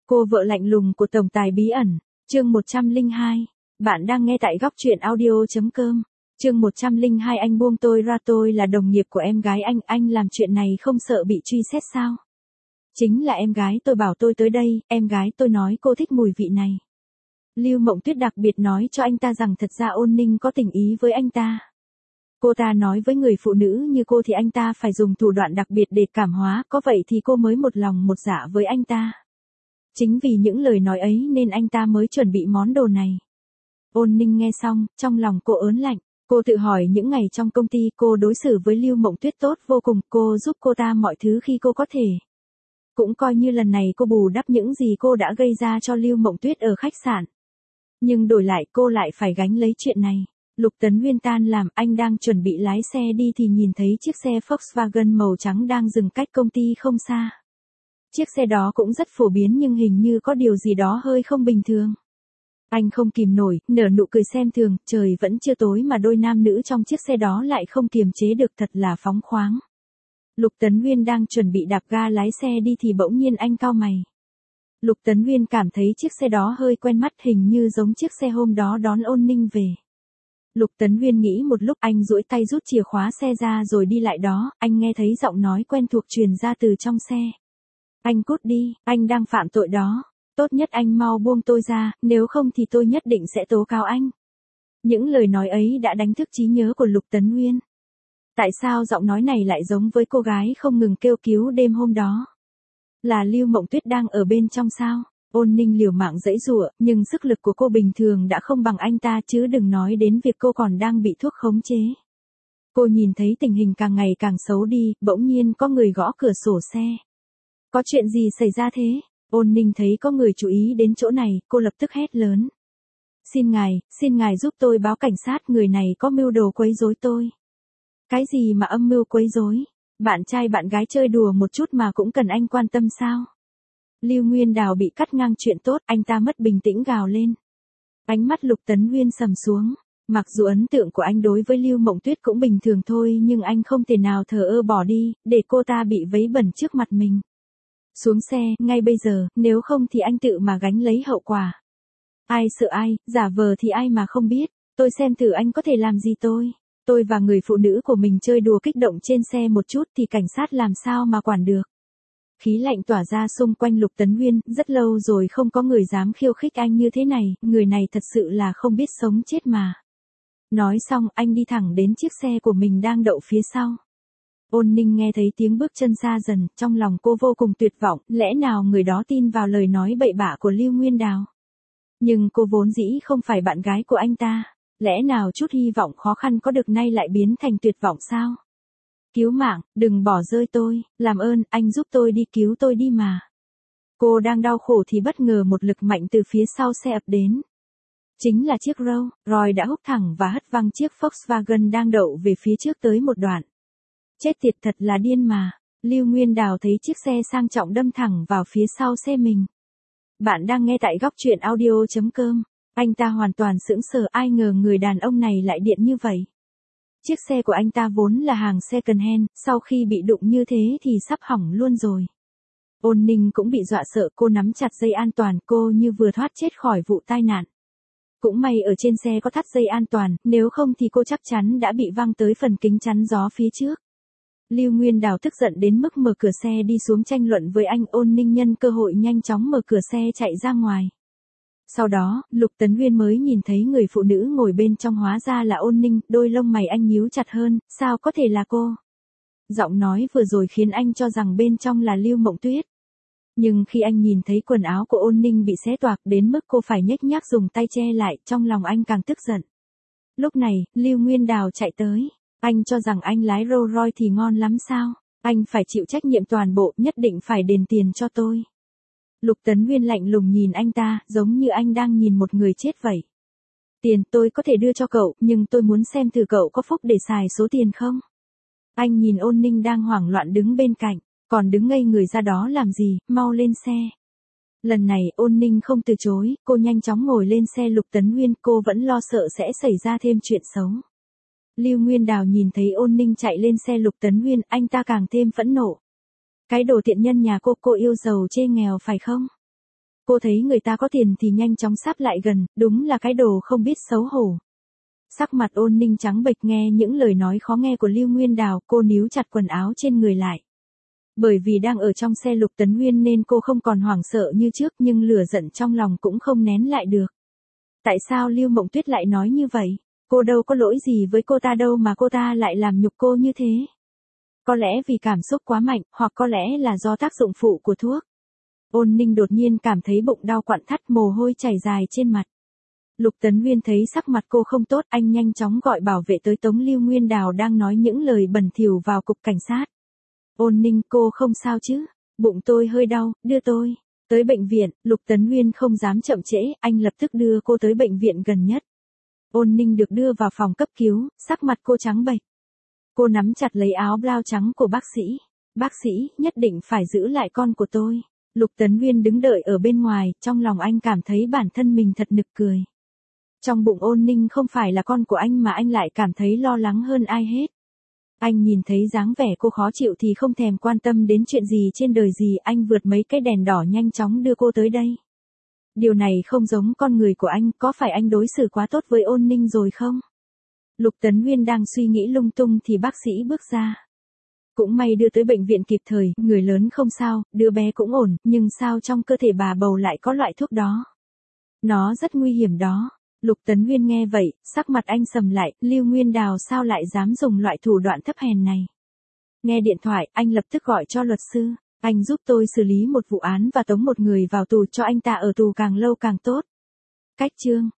Cô vợ lạnh lùng của tổng tài bí ẩn, chương 102. Bạn đang nghe tại góc truyện audio.com. Chương 102 anh buông tôi ra, tôi là đồng nghiệp của em gái anh làm chuyện này không sợ bị truy xét sao? Chính là em gái tôi bảo tôi tới đây, em gái tôi nói cô thích mùi vị này. Lưu Mộng Tuyết đặc biệt nói cho anh ta rằng thật ra Ôn Ninh có tình ý với anh ta. Cô ta nói với người phụ nữ như cô thì anh ta phải dùng thủ đoạn đặc biệt để cảm hóa, có vậy thì cô mới một lòng một dạ với anh ta. Chính vì những lời nói ấy nên anh ta mới chuẩn bị món đồ này. Ôn Ninh nghe xong, trong lòng cô ớn lạnh. Cô tự hỏi những ngày trong công ty cô đối xử với Lưu Mộng Tuyết tốt vô cùng, cô giúp cô ta mọi thứ khi cô có thể. Cũng coi như lần này cô bù đắp những gì cô đã gây ra cho Lưu Mộng Tuyết ở khách sạn. Nhưng đổi lại cô lại phải gánh lấy chuyện này. Lục Tấn Nguyên tan làm, anh đang chuẩn bị lái xe đi thì nhìn thấy chiếc xe Volkswagen màu trắng đang dừng cách công ty không xa. Chiếc xe đó cũng rất phổ biến nhưng hình như có điều gì đó hơi không bình thường. Anh không kìm nổi, nở nụ cười xem thường, trời vẫn chưa tối mà đôi nam nữ trong chiếc xe đó lại không kiềm chế được, thật là phóng khoáng. Lục Tấn Nguyên đang chuẩn bị đạp ga lái xe đi thì bỗng nhiên anh cau mày. Lục Tấn Nguyên cảm thấy chiếc xe đó hơi quen mắt, hình như giống chiếc xe hôm đó đón Ôn Ninh về. Lục Tấn Nguyên nghĩ một lúc, anh duỗi tay rút chìa khóa xe ra rồi đi lại đó, anh nghe thấy giọng nói quen thuộc truyền ra từ trong xe. Anh cút đi, anh đang phạm tội đó. Tốt nhất anh mau buông tôi ra, nếu không thì tôi nhất định sẽ tố cáo anh. Những lời nói ấy đã đánh thức trí nhớ của Lục Tấn Nguyên. Tại sao giọng nói này lại giống với cô gái không ngừng kêu cứu đêm hôm đó? Là Lưu Mộng Tuyết đang ở bên trong sao? Ôn Ninh liều mạng giãy giụa, nhưng sức lực của cô bình thường đã không bằng anh ta, chứ đừng nói đến việc cô còn đang bị thuốc khống chế. Cô nhìn thấy tình hình càng ngày càng xấu đi, bỗng nhiên có người gõ cửa sổ xe. Có chuyện gì xảy ra thế? Ôn Ninh thấy có người chú ý đến chỗ này, cô lập tức hét lớn. Xin ngài giúp tôi báo cảnh sát, người này có mưu đồ quấy rối tôi. Cái gì mà âm mưu quấy rối? Bạn trai bạn gái chơi đùa một chút mà cũng cần anh quan tâm sao? Lưu Nguyên Đào bị cắt ngang chuyện tốt, anh ta mất bình tĩnh gào lên. Ánh mắt Lục Tấn Nguyên sầm xuống. Mặc dù ấn tượng của anh đối với Lưu Mộng Tuyết cũng bình thường thôi nhưng anh không thể nào thờ ơ bỏ đi, để cô ta bị vấy bẩn trước mặt mình. Xuống xe, ngay bây giờ, nếu không thì anh tự mà gánh lấy hậu quả. Ai sợ ai, giả vờ thì ai mà không biết, tôi xem thử anh có thể làm gì tôi. Tôi và người phụ nữ của mình chơi đùa kích động trên xe một chút thì cảnh sát làm sao mà quản được. Khí lạnh tỏa ra xung quanh Lục Tấn Nguyên, rất lâu rồi không có người dám khiêu khích anh như thế này, người này thật sự là không biết sống chết mà. Nói xong, anh đi thẳng đến chiếc xe của mình đang đậu phía sau. Ôn Ninh nghe thấy tiếng bước chân xa dần, trong lòng cô vô cùng tuyệt vọng, lẽ nào người đó tin vào lời nói bậy bạ của Lưu Nguyên Đào. Nhưng cô vốn dĩ không phải bạn gái của anh ta, lẽ nào chút hy vọng khó khăn có được nay lại biến thành tuyệt vọng sao? Cứu mạng, đừng bỏ rơi tôi, làm ơn, anh giúp tôi đi, cứu tôi đi mà. Cô đang đau khổ thì bất ngờ một lực mạnh từ phía sau xe ập đến. Chính là chiếc Rolls Royce đã húc thẳng và hất văng chiếc Volkswagen đang đậu về phía trước tới một đoạn. Chết tiệt, thật là điên mà. Lưu Nguyên Đào thấy chiếc xe sang trọng đâm thẳng vào phía sau xe mình. Bạn đang nghe tại góc truyện audio.com. Anh ta hoàn toàn sững sờ, ai ngờ người đàn ông này lại điện như vậy. Chiếc xe của anh ta vốn là hàng second hand, sau khi bị đụng như thế thì sắp hỏng luôn rồi. Ôn Ninh cũng bị dọa sợ, cô nắm chặt dây an toàn, cô như vừa thoát chết khỏi vụ tai nạn. Cũng may ở trên xe có thắt dây an toàn, nếu không thì cô chắc chắn đã bị văng tới phần kính chắn gió phía trước. Lưu Nguyên Đào tức giận đến mức mở cửa xe đi xuống tranh luận với anh. Ôn Ninh nhân cơ hội nhanh chóng mở cửa xe chạy ra ngoài. Sau đó, Lục Tấn Nguyên mới nhìn thấy người phụ nữ ngồi bên trong hóa ra là Ôn Ninh, đôi lông mày anh nhíu chặt hơn, sao có thể là cô? Giọng nói vừa rồi khiến anh cho rằng bên trong là Lưu Mộng Tuyết. Nhưng khi anh nhìn thấy quần áo của Ôn Ninh bị xé toạc đến mức cô phải nhếch nhác dùng tay che lại, trong lòng anh càng tức giận. Lúc này, Lưu Nguyên Đào chạy tới. Anh cho rằng anh lái Rolls Royce thì ngon lắm sao? Anh phải chịu trách nhiệm toàn bộ, nhất định phải đền tiền cho tôi. Lục Tấn Nguyên lạnh lùng nhìn anh ta, giống như anh đang nhìn một người chết vậy. Tiền tôi có thể đưa cho cậu, nhưng tôi muốn xem thử cậu có phúc để xài số tiền không? Anh nhìn Ôn Ninh đang hoảng loạn đứng bên cạnh, còn đứng ngây người ra đó làm gì, mau lên xe. Lần này Ôn Ninh không từ chối, cô nhanh chóng ngồi lên xe Lục Tấn Nguyên, cô vẫn lo sợ sẽ xảy ra thêm chuyện xấu. Lưu Nguyên Đào nhìn thấy Ôn Ninh chạy lên xe Lục Tấn Nguyên, anh ta càng thêm phẫn nộ. Cái đồ tiện nhân nhà cô yêu giàu chê nghèo phải không? Cô thấy người ta có tiền thì nhanh chóng sáp lại gần, đúng là cái đồ không biết xấu hổ. Sắc mặt Ôn Ninh trắng bệch nghe những lời nói khó nghe của Lưu Nguyên Đào, cô níu chặt quần áo trên người lại. Bởi vì đang ở trong xe Lục Tấn Nguyên nên cô không còn hoảng sợ như trước, nhưng lửa giận trong lòng cũng không nén lại được. Tại sao Lưu Mộng Tuyết lại nói như vậy? Cô đâu có lỗi gì với cô ta đâu mà cô ta lại làm nhục cô như thế. Có lẽ vì cảm xúc quá mạnh, hoặc có lẽ là do tác dụng phụ của thuốc. Ôn Ninh đột nhiên cảm thấy bụng đau quặn thắt, mồ hôi chảy dài trên mặt. Lục Tấn Nguyên thấy sắc mặt cô không tốt, anh nhanh chóng gọi bảo vệ tới tống Lưu Nguyên Đào đang nói những lời bẩn thỉu vào cục cảnh sát. Ôn Ninh, cô không sao chứ? Bụng tôi hơi đau, đưa tôi tới bệnh viện. Lục Tấn Nguyên không dám chậm trễ, anh lập tức đưa cô tới bệnh viện gần nhất. Ôn Ninh được đưa vào phòng cấp cứu, sắc mặt cô trắng bệch. Cô nắm chặt lấy áo blau trắng của bác sĩ. Bác sĩ, nhất định phải giữ lại con của tôi. Lục Tấn Nguyên đứng đợi ở bên ngoài, trong lòng anh cảm thấy bản thân mình thật nực cười. Trong bụng Ôn Ninh không phải là con của anh mà anh lại cảm thấy lo lắng hơn ai hết. Anh nhìn thấy dáng vẻ cô khó chịu thì không thèm quan tâm đến chuyện gì trên đời gì, anh vượt mấy cái đèn đỏ nhanh chóng đưa cô tới đây. Điều này không giống con người của anh, có phải anh đối xử quá tốt với Ôn Ninh rồi không? Lục Tấn Nguyên đang suy nghĩ lung tung thì bác sĩ bước ra. Cũng may đưa tới bệnh viện kịp thời, người lớn không sao, đứa bé cũng ổn, nhưng sao trong cơ thể bà bầu lại có loại thuốc đó? Nó rất nguy hiểm đó. Lục Tấn Nguyên nghe vậy, sắc mặt anh sầm lại, Lưu Nguyên Đào sao lại dám dùng loại thủ đoạn thấp hèn này? Nghe điện thoại, anh lập tức gọi cho luật sư. Anh giúp tôi xử lý một vụ án và tống một người vào tù, cho anh ta ở tù càng lâu càng tốt. Cách chương